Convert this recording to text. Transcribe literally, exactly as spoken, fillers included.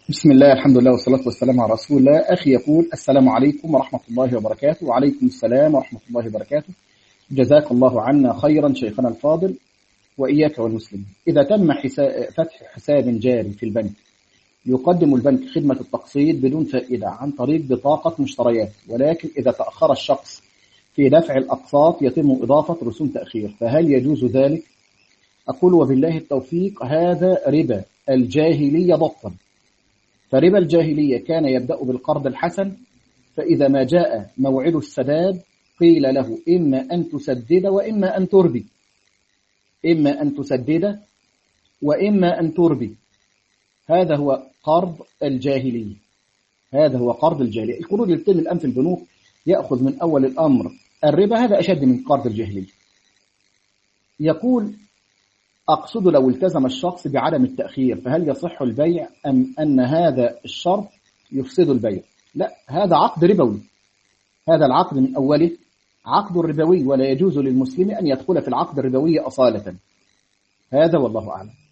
بسم الله، الحمد لله، والصلاة والسلام على رسول الله. أخي يقول: السلام عليكم ورحمة الله وبركاته. وعليكم السلام ورحمة الله وبركاته. جزاك الله عنا خيرا شيخنا الفاضل، وإياك والمسلمين. إذا تم حسا... فتح حساب جاري في البنك، يقدم البنك خدمة التقسيط بدون فائدة عن طريق بطاقة مشتريات، ولكن إذا تأخر الشخص في دفع الأقساط يتم إضافة رسوم تأخير، فهل يجوز ذلك؟ أقول: وبالله التوفيق. هذا ربا الجاهلية ضبطا. فربا الجاهلية كان يبدأ بالقرض الحسن، فإذا ما جاء موعد السداد قيل له: إما أن تسدد وإما أن تربي، إما أن تسدد وإما أن تربي. هذا هو قرض الجاهلية، هذا هو قرض الجاهلية. القروض اللي بتتم الآن في البنوك يأخذ من أول الأمر الربا، هذا أشد من قرض الجاهلية. يقول: أقصد لو التزم الشخص بعدم التأخير فهل يصح البيع أم أن هذا الشرط يفسد البيع؟ لا، هذا عقد ربوي، هذا العقد من أوله عقد ربوي، ولا يجوز للمسلم أن يدخل في العقد الربوي أصالة. هذا والله أعلم.